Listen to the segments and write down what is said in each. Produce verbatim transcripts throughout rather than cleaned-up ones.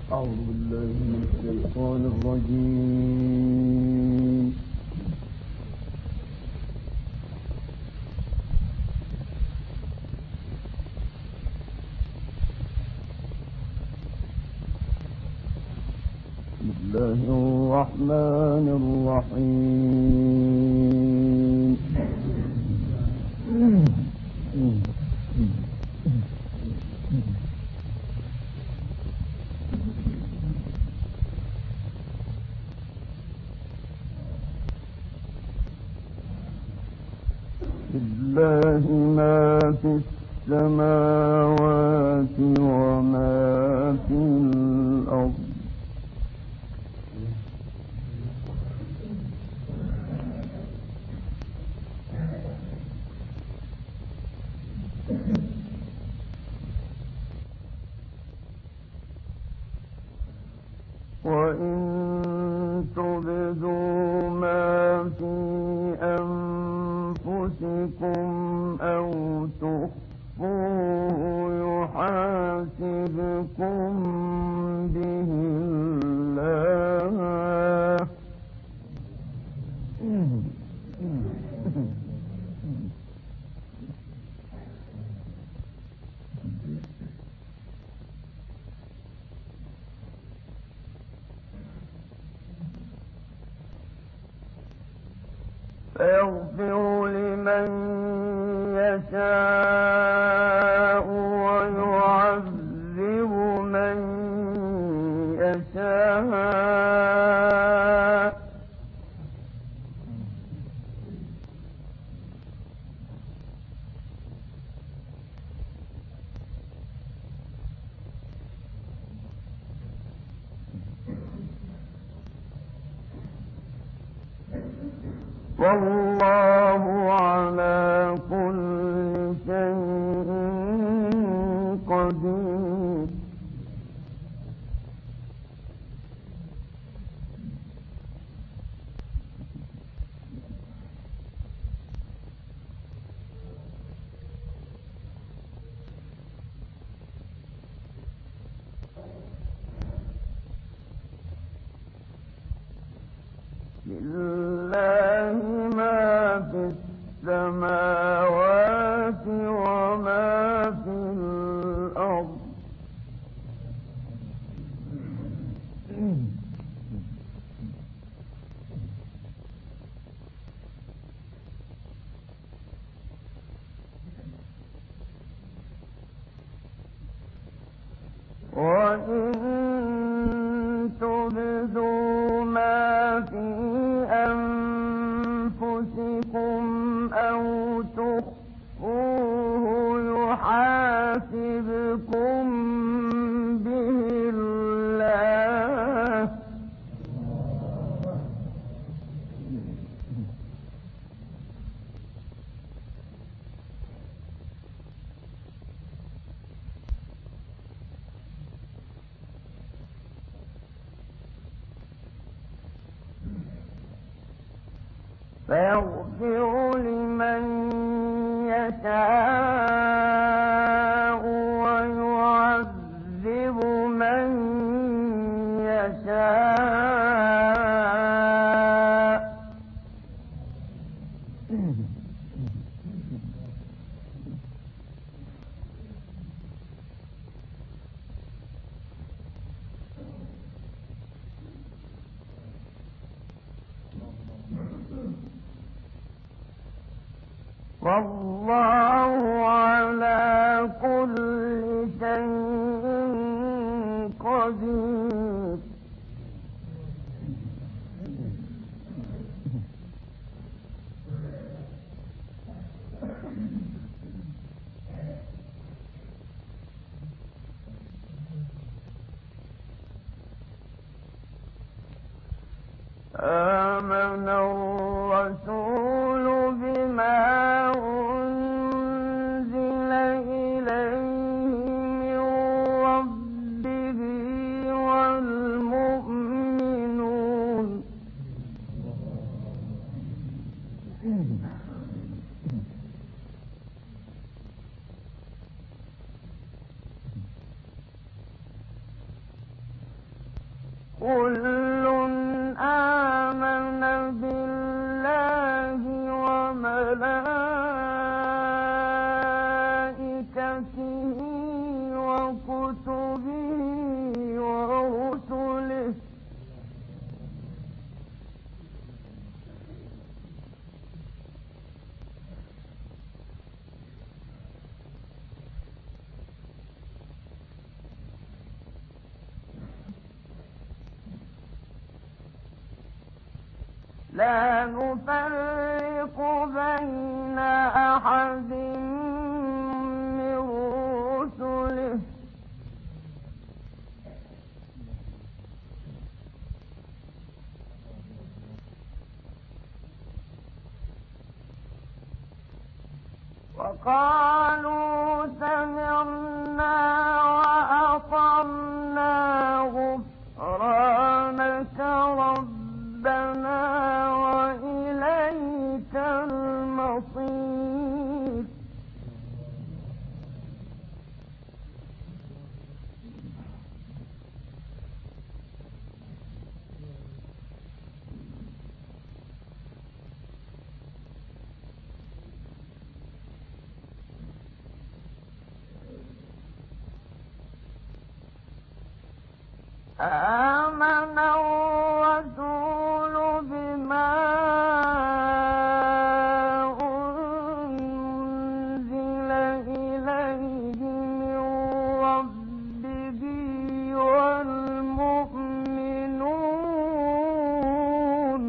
أعوذ بالله من الشيطان الرجيم. بسم الله الرحمن الرحيم. لله ما في السماوات وما في الأرض. وإن تبدوا ما في أنفسكم أو تخفوه يحاسبكم به الله. فيغفر لمن يشاء ويعذب من يشاء. والله على كل شيء قدير. لله ما في السماوات وما في الأرض. وإن تبدوا ما في أنفسكم أو تخفوه يحاسبكم به الله. فيغفر لمن يشاء ويعذب من يشاء. والله على كل شيء قدير. آمن الرسول بما أنزل إليه من ربه والمؤمنون. كل آمن بالله وملائكته وكتبه ورسله لا نفرق بين أحد من رسله وقالوا سمعنا وأطعنا غفرانك ربنا وإليك المصير آمن الرسول بما أنزل إليه من ربه والمؤمنون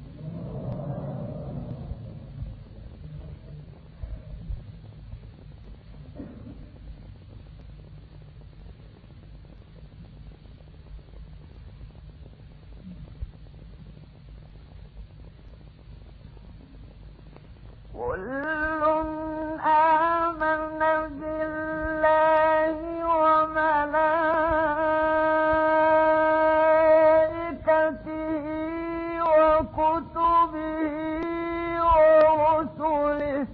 كل آمن بالله وملائكته وكتبه ورسله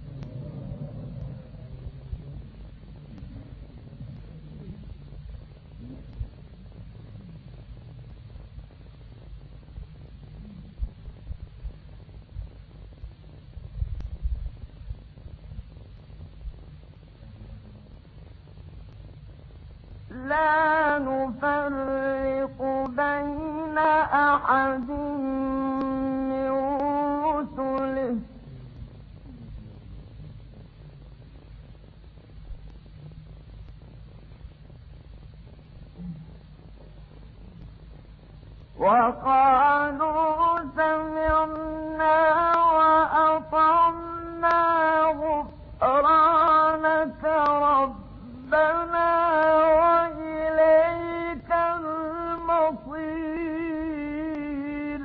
لا نفرق بين أحد من رسله وقالوا سمعنا وأطعنا غفرانك ربنا وإليك المصير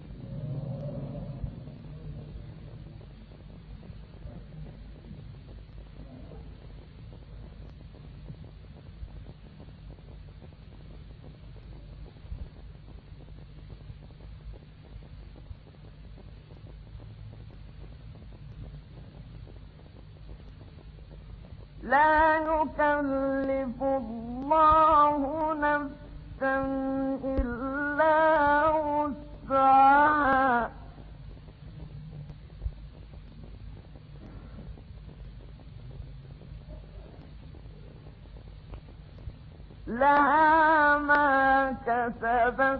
لا يكلف الله نفسا إلا وسعها لها ما كسبت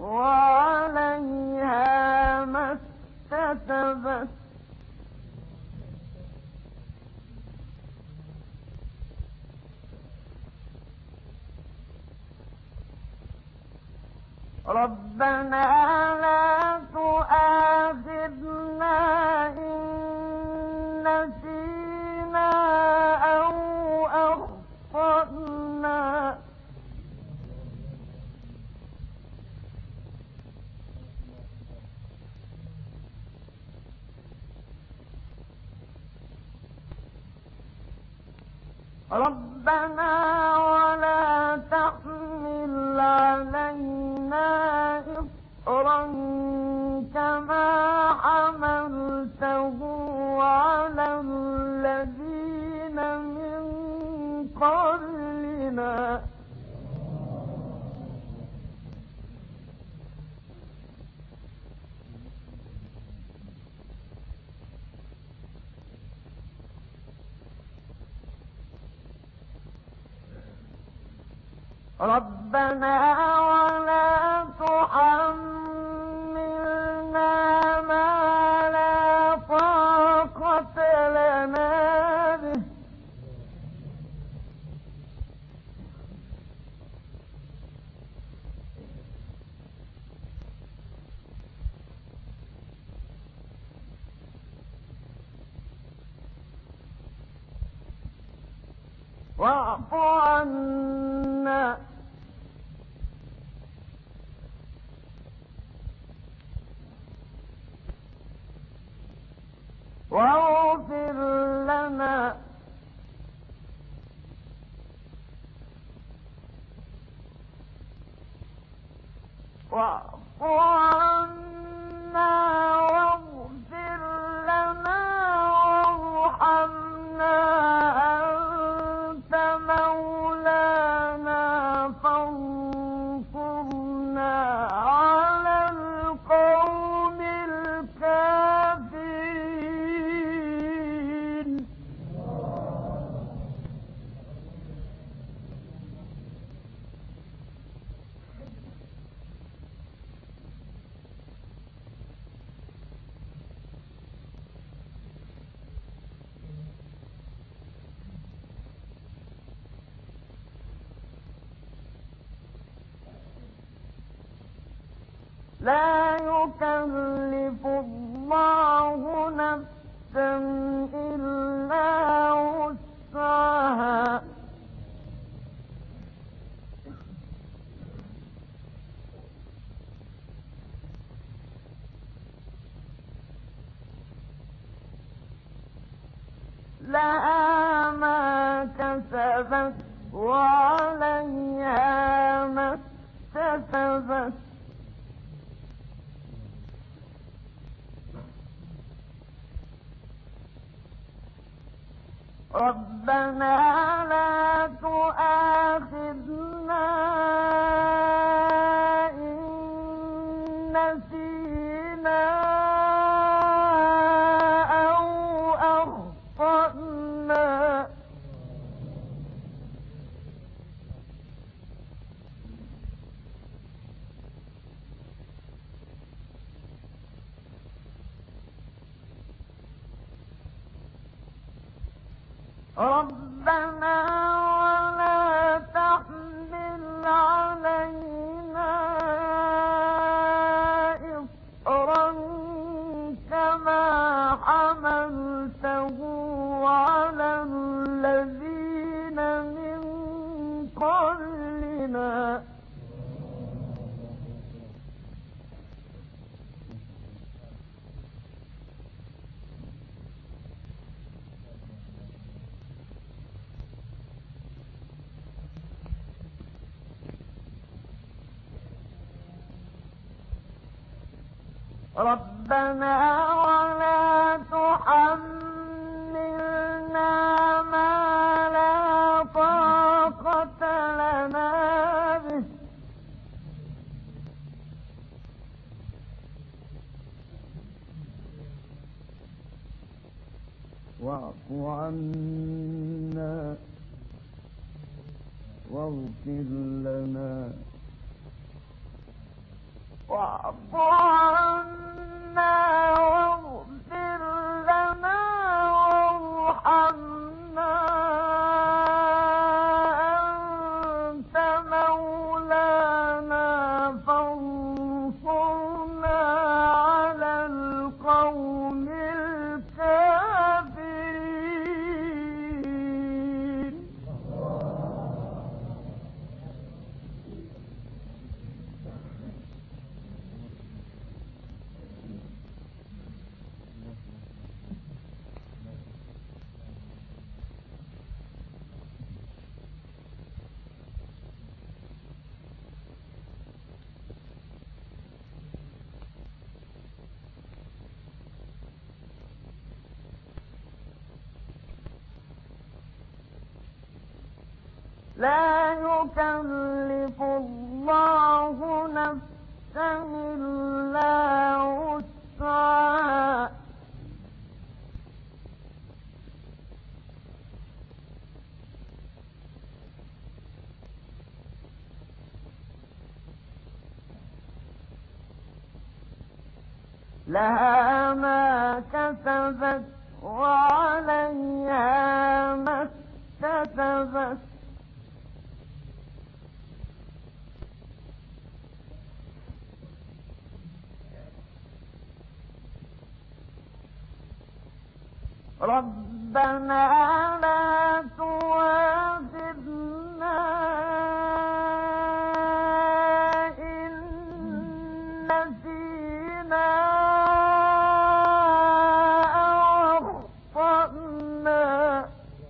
وعليها ما اكتسبت ربنا لا تؤاخذنا إن نسينا أو أخطأنا ربنا ولا تحمل علينا إصرا كما حملته على الذين من قبلنا ربنا ولا تحملنا ما لا طاقة لنا به واعف عنا واغفر لنا واعف عنا واغفر لنا وارحمنا أنت مولانا فانصرنا على القوم الكافرين. لا يكلف الله نفسا إلا وسعها لها ما كسبت وعليها ما اكتسبت ربنا لا تؤاخذنا إن نسينا أو أخطأنا ربنا ولا تحمل علينا إصرا كما حملته على الذين من قبلنا ربنا ولا تحملنا ما لا طاقة لنا به واعف عنا واغفر لنا واعف عنا واغفر لنا وارحمنا أنت مولانا فانصرنا على القوم الكافرين. لا يكلف الله نفسا إلا وسعها لها ما كسبت وعليها ما اكتسبت. ربنا لا تؤاخذنا إن نسينا أو أخطأنا.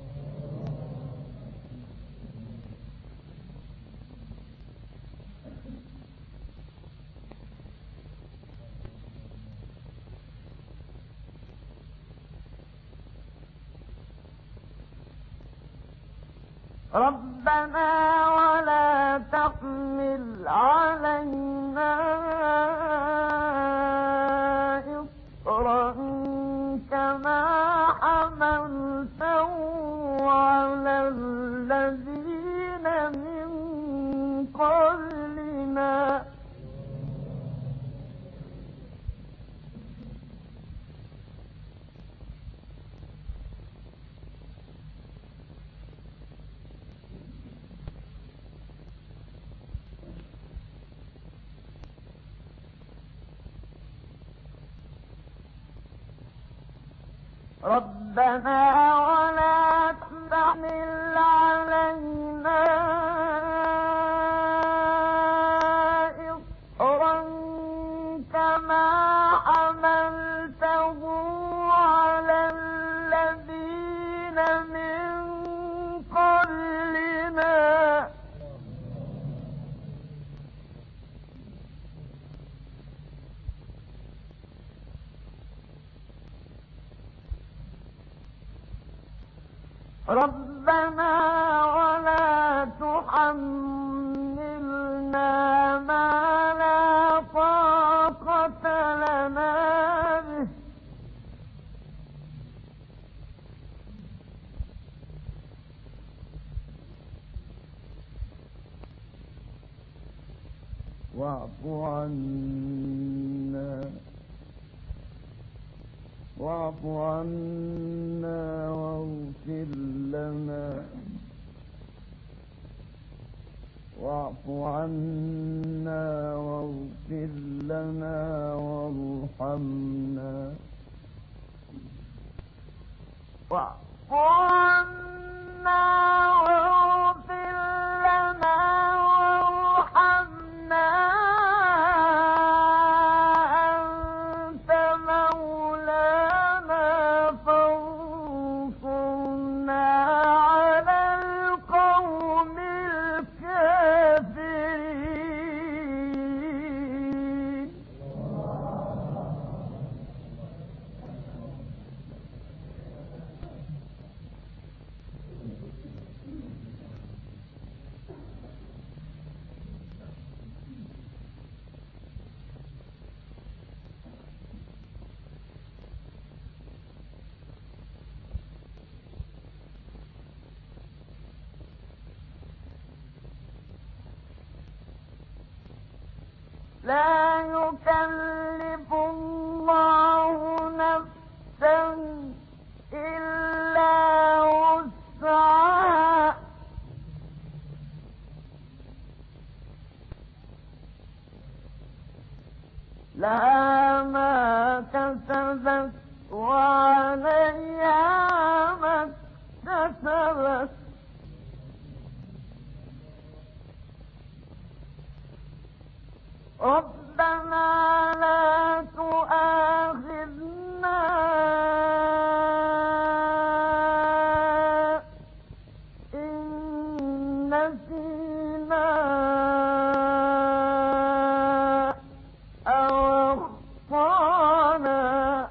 ربنا ولا تحمل علينا إصرا كما حملته على الذين من قبلنا. ربنا ولا تحمل علينا إصرا كما حملته على الذين من قبلنا. ربنا ولا تحملنا ما لا طاقة لنا به واعف عنا واعف عنا واغفر لنا واعف عنا واغفر لنا وارحمنا. واعف عنا واغفر لنا وارحمنا لا يكلف الله نفسا إلا وسعها لها ما كسبت وعليها ما اكتسبت. ربنا لا تؤاخذنا إن نسينا أو أخطأنا.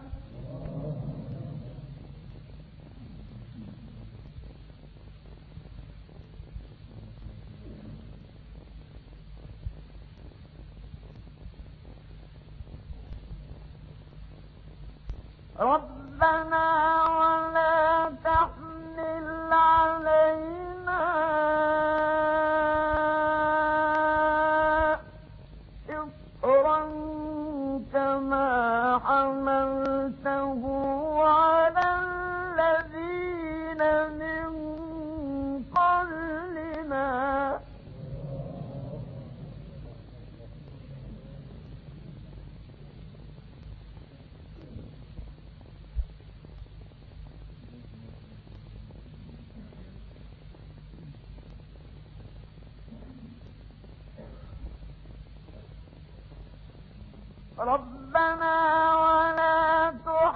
ربنا ولا تحمل علينا إصرا كما حملته ربنا ولا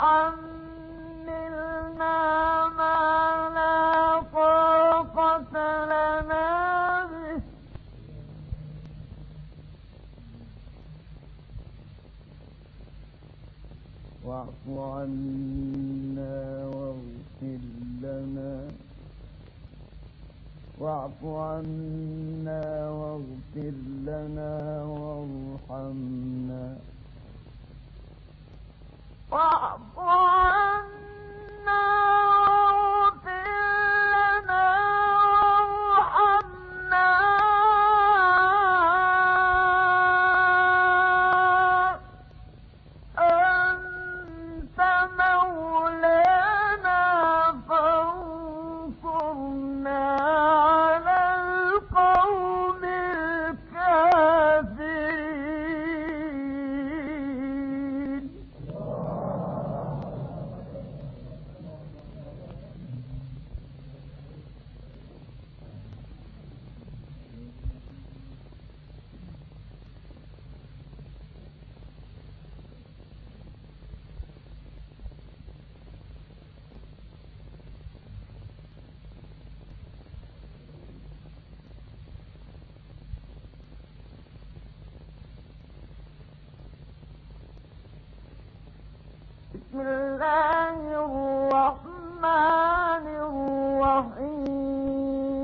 تحملنا ما لا طاقة لنا به واعف عنا واغفر لنا واعف عنا واغفر لنا وارحمنا واعف عنا واغفر لنا وارحمنا أنت مولانا فانصرنا على القوم الكافرين. بسم الله الرحمن الرحيم.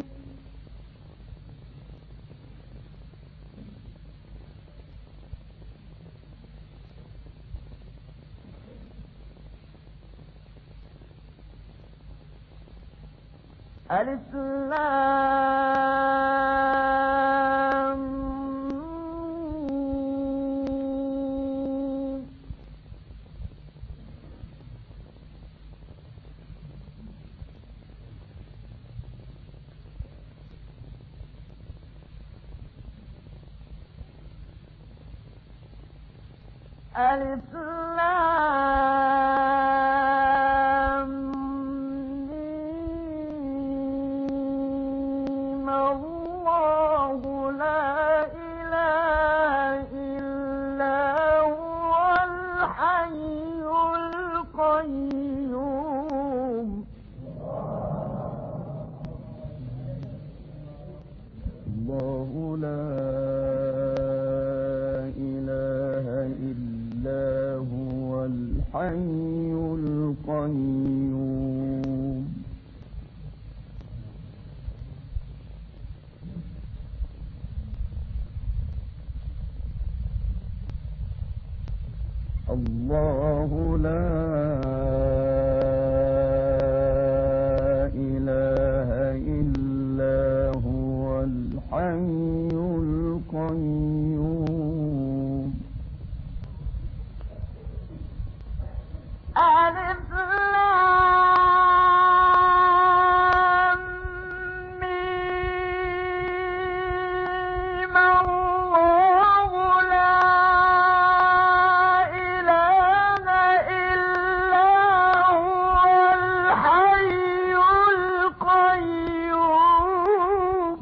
ألف لام ميم. ألف لام ميم. الله لا إله إلا هو الحي القيوم. الله لا إله إلا هو الحي القيوم. الله لا إله إلا هو الحي القيوم. ألف لام ميم. الله لا إله إلا هو الحي القيوم.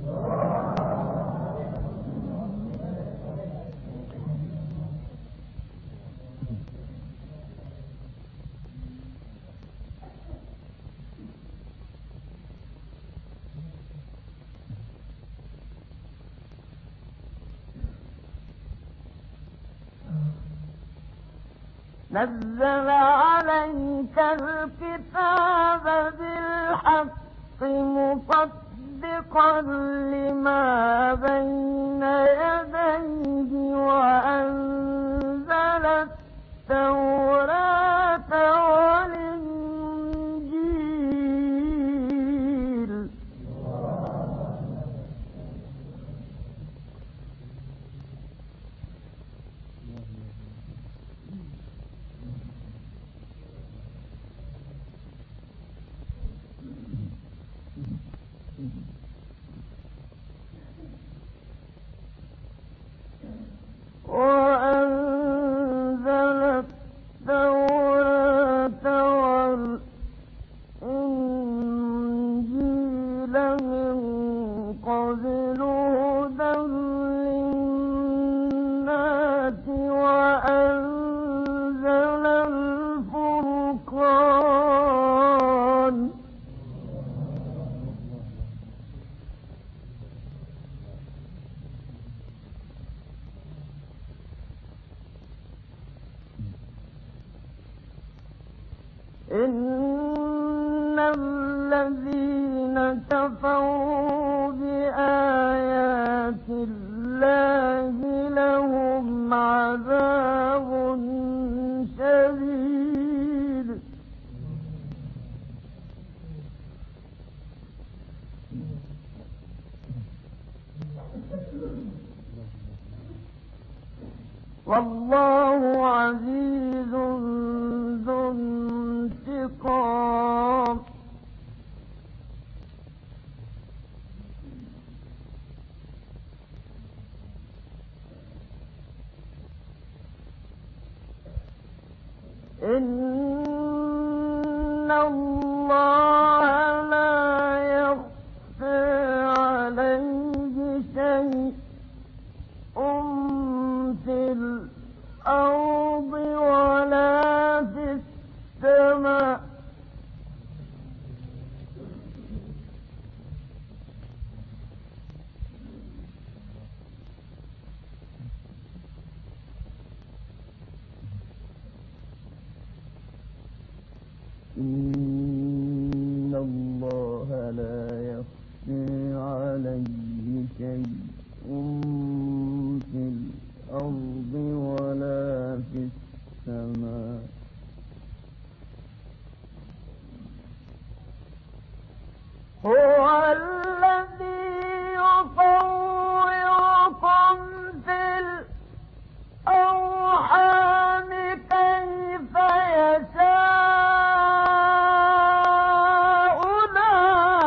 نزل عليك الكتاب بالحق مصدقا لما بين يديه وأنزل التوراة والإنجيل. إن الذين كفروا بآيات الله لهم عذاب شديد والله عزيز ذو انتقام إن الله لا يخفى عليه شيء في الأرض ولا في السماء إن الله لا يخفى عليه شيء في الأرض ولا في السماء هو الذي يصوركم في الأرحام كيف يشاء لا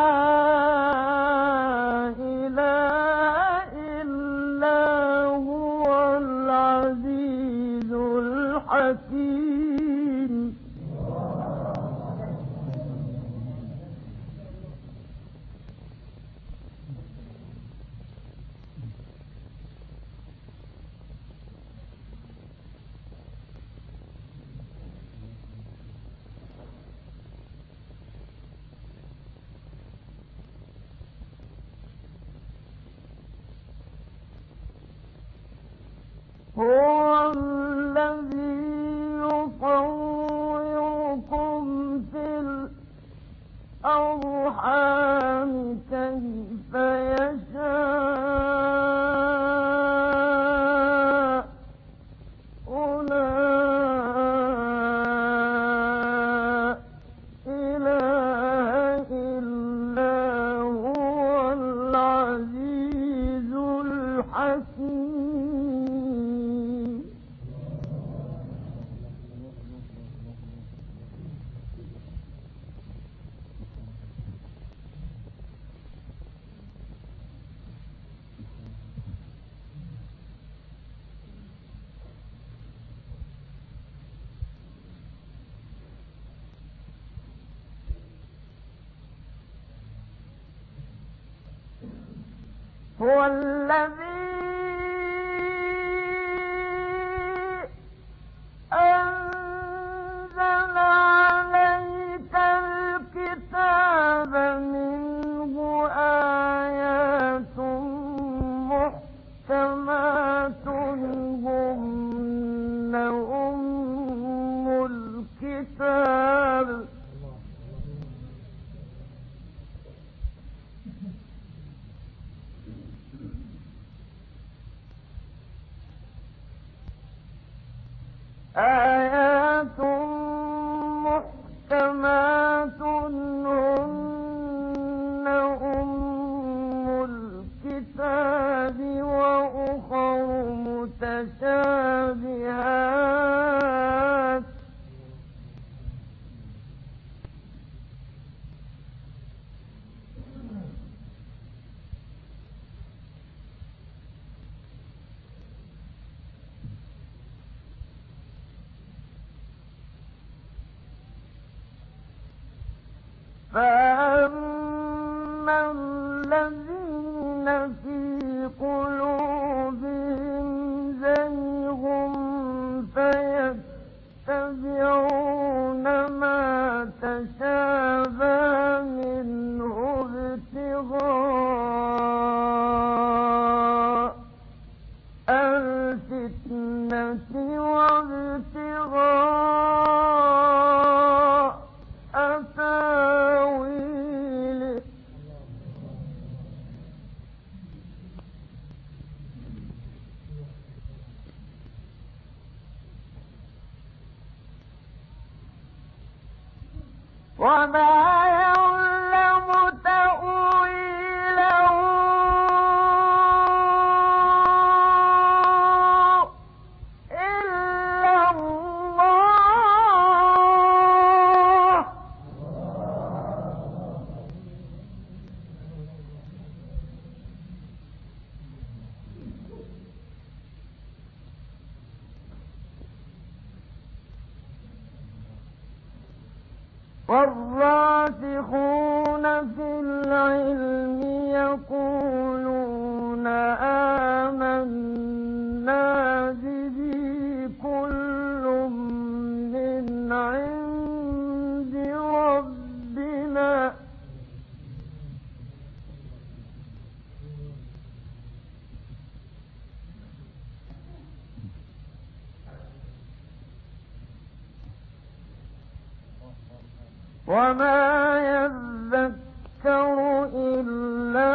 إله إلا هو العزيز الحكيم هو الذي يصوركم في الأرحام كيف يشاء لا إله إلا هو العزيز الحكيم هو الذي أنزل عليك الكتاب منه آيات محكمات هن أم الكتاب آيات محكمات هن أم الكتاب وأخر متشابهات فأما الذين في قلوبهم زيغ فيتبعون ما تشابه منه ابتغاء الفتنة وابتغاء والراسخون في العلم يقولون آمنا به كل من عند ربنا وما يذكر إلا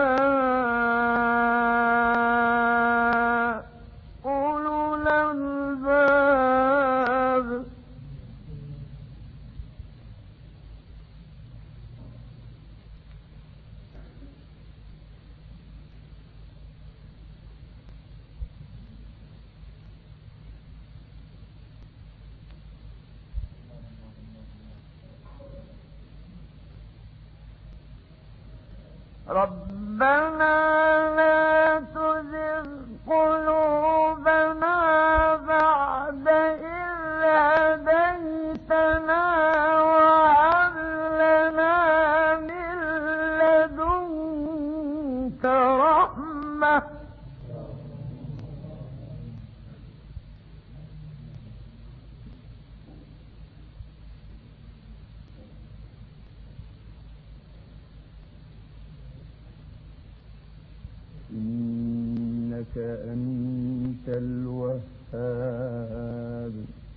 أولو الألباب ربنا لا تزغ قلوبنا بعد إذ هديتنا وهب لنا من لدنك رحمة إنك أنت الوهاب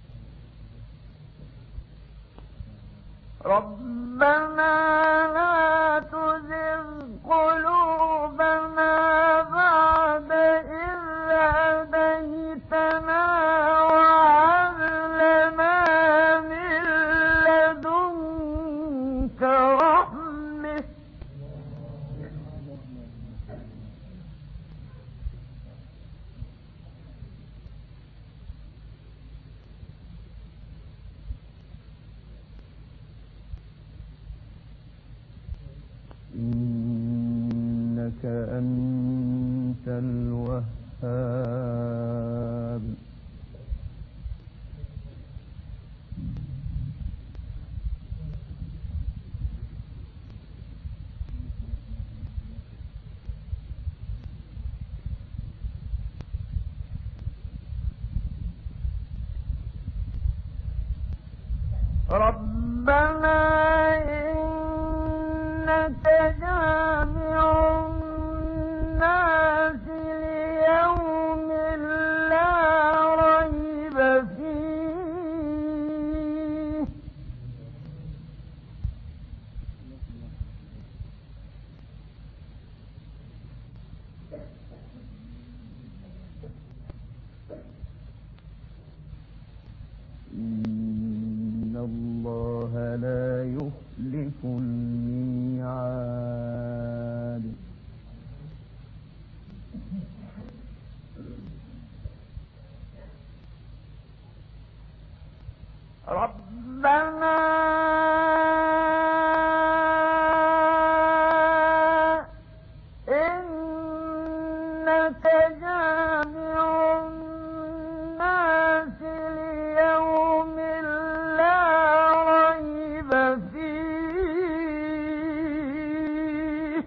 ربنا لا تزغ قلوبنا بعد إذ هديتنا وهب لنا من لدنك رحمة إنك أنت الوهاب ربنا إنك جامع الناس ليوم لا ريب فيه إن الله لا يخلف الميعاد ربنا إنك جامع الناس ليوم لا ريب فيه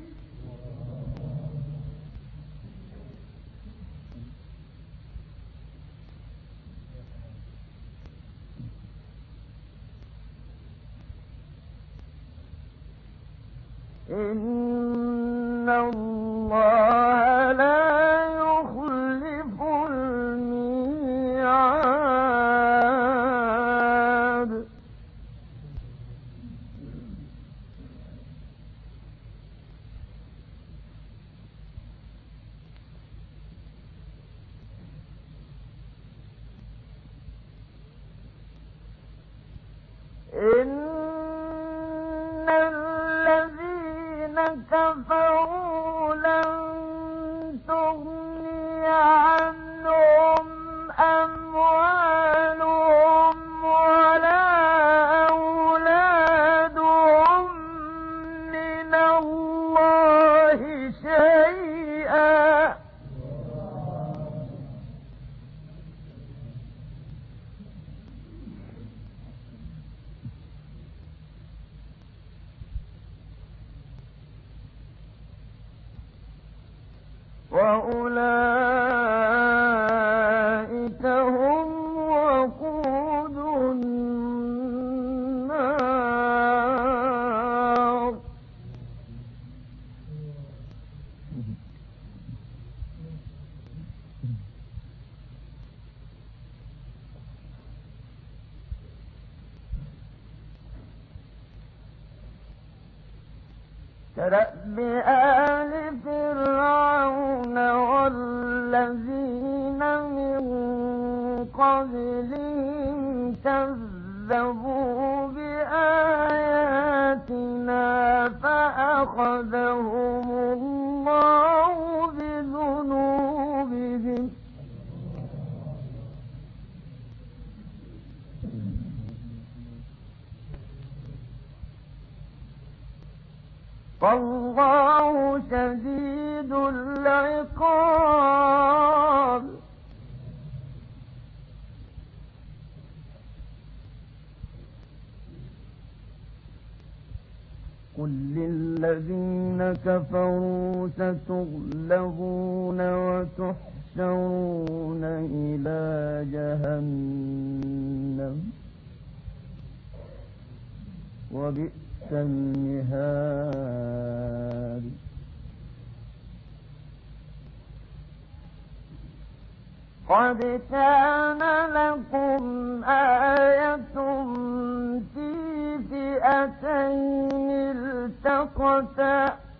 إن الله لا يخلف الميعاد إن تغني عنهم أموالهم ولا أولادهم من الله شيئا وأولئك هم وقود النار كدأب آل فرعون والذين من قبلهم كذبوا بآياتنا فأخذهم الله بذنوبهم والله شديد العقاب قل للذين كفروا ستغلبون وتحشرون إلى جهنم وبئس المهاد قد كان لكم آية في فئتين التقتا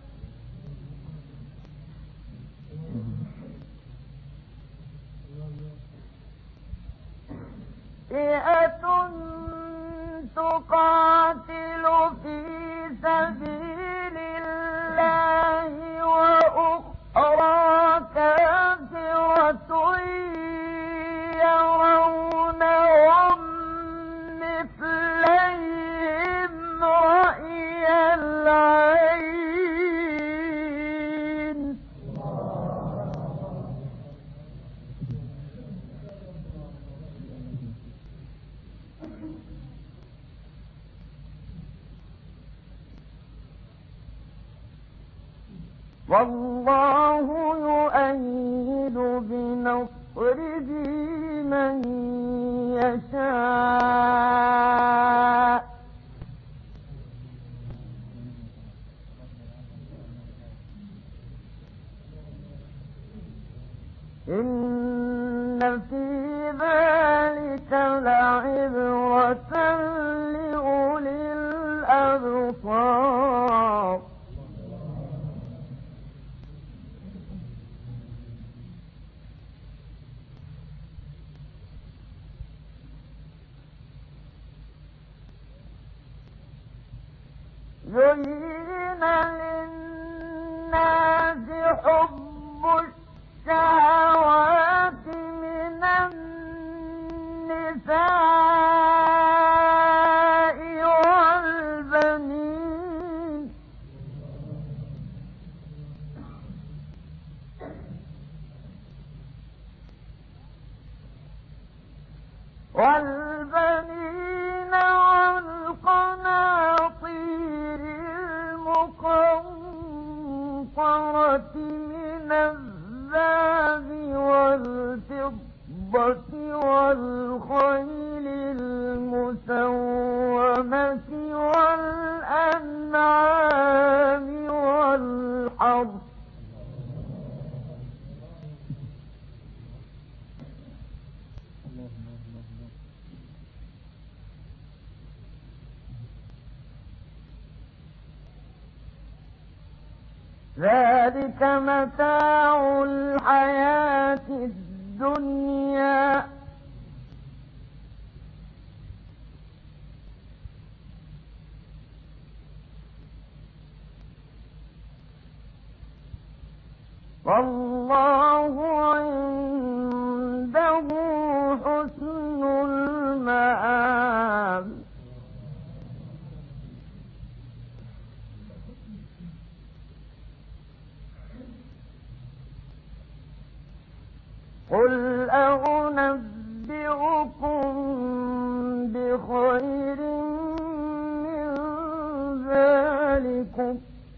فئة تقاتل في سبيل الله وأخرى كافرة يرونهم مثليهم رأي العين والله يؤيد بنصره من يشاء إن في ذلك لعبرة لأولي الأبصار زين للناس حب الشهوات من النساء والبنين والبنين والقناطير المقنطرة من الذهب والفضة والخيل المسومة والأنعام والحرث ذلك متاع الحياة الدنيا والله قل أنبئكم بخير من ذلكم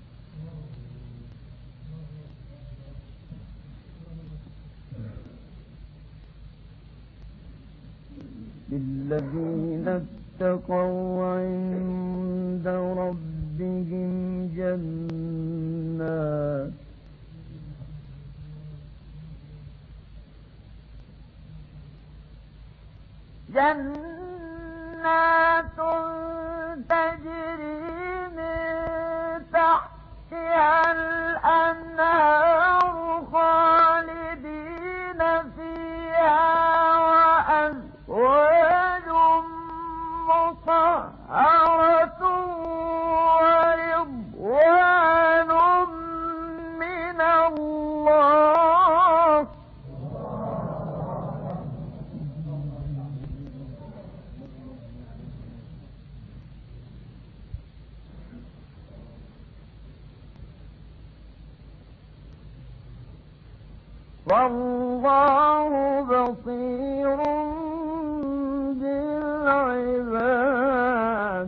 للذين اتقوا عند ربهم جنات جنات تجري من تحتها الأنهار خالدين فيها وأزواج مطهرة ورضوان من الله والله بصير بالعباد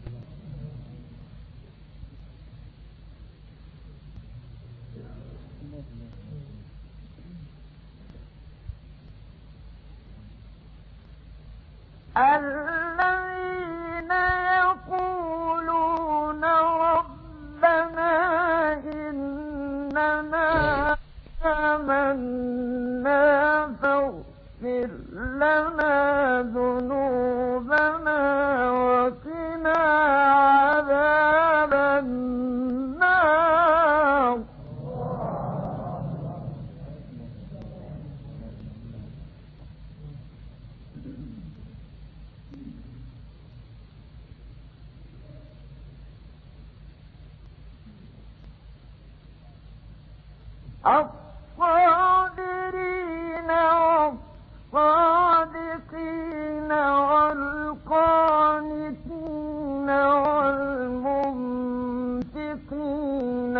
الذين يقولون ربنا إننا آمنا فاغفر لنا ذنوبنا وقنا عذاب النار الصابرين والصادقين والقانتين والمنفقين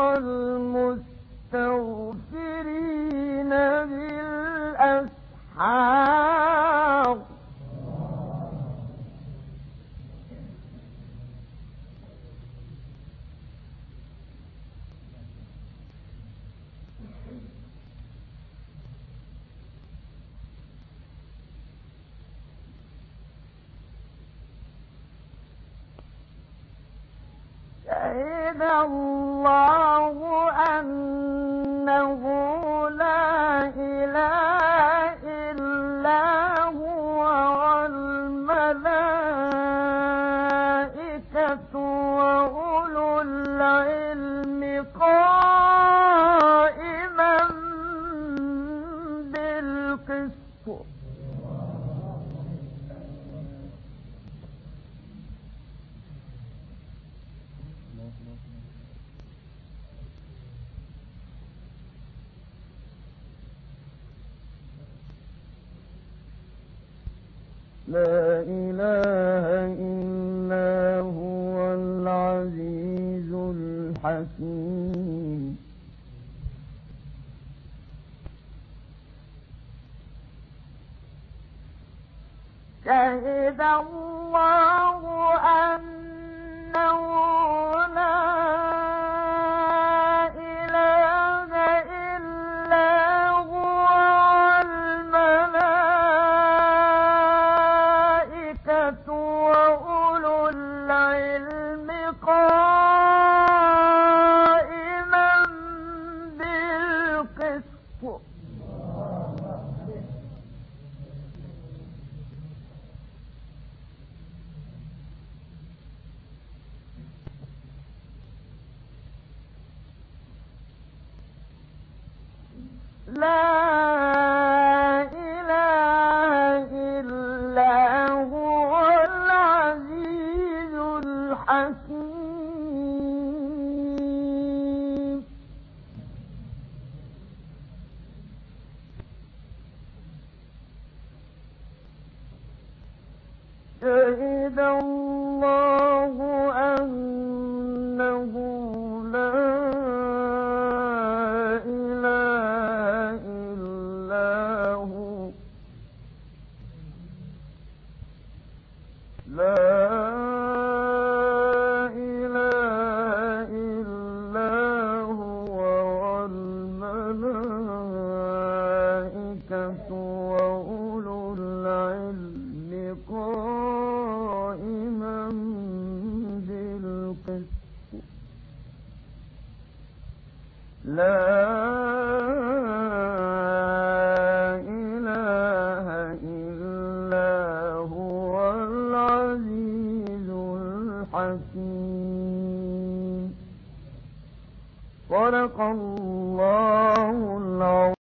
والمستغفرين بالأسحار شهد الله أنه لا إله إلا هو والملائكة وأولو العلم قائما بالقسط لا إله إلا هو العزيز الحكيم شهد الله أنه لا إله إلا هو والملائكة وأولو العلم قائما بالقسط لا إله إلا هو العزيز الحكيم شهد الله أنه لا إله إلا لا إله إلا هو والملائكة وأولو العلم قائما بالقسط لا إله إلا هو العزيز الحكيم. صدق الله العظيم.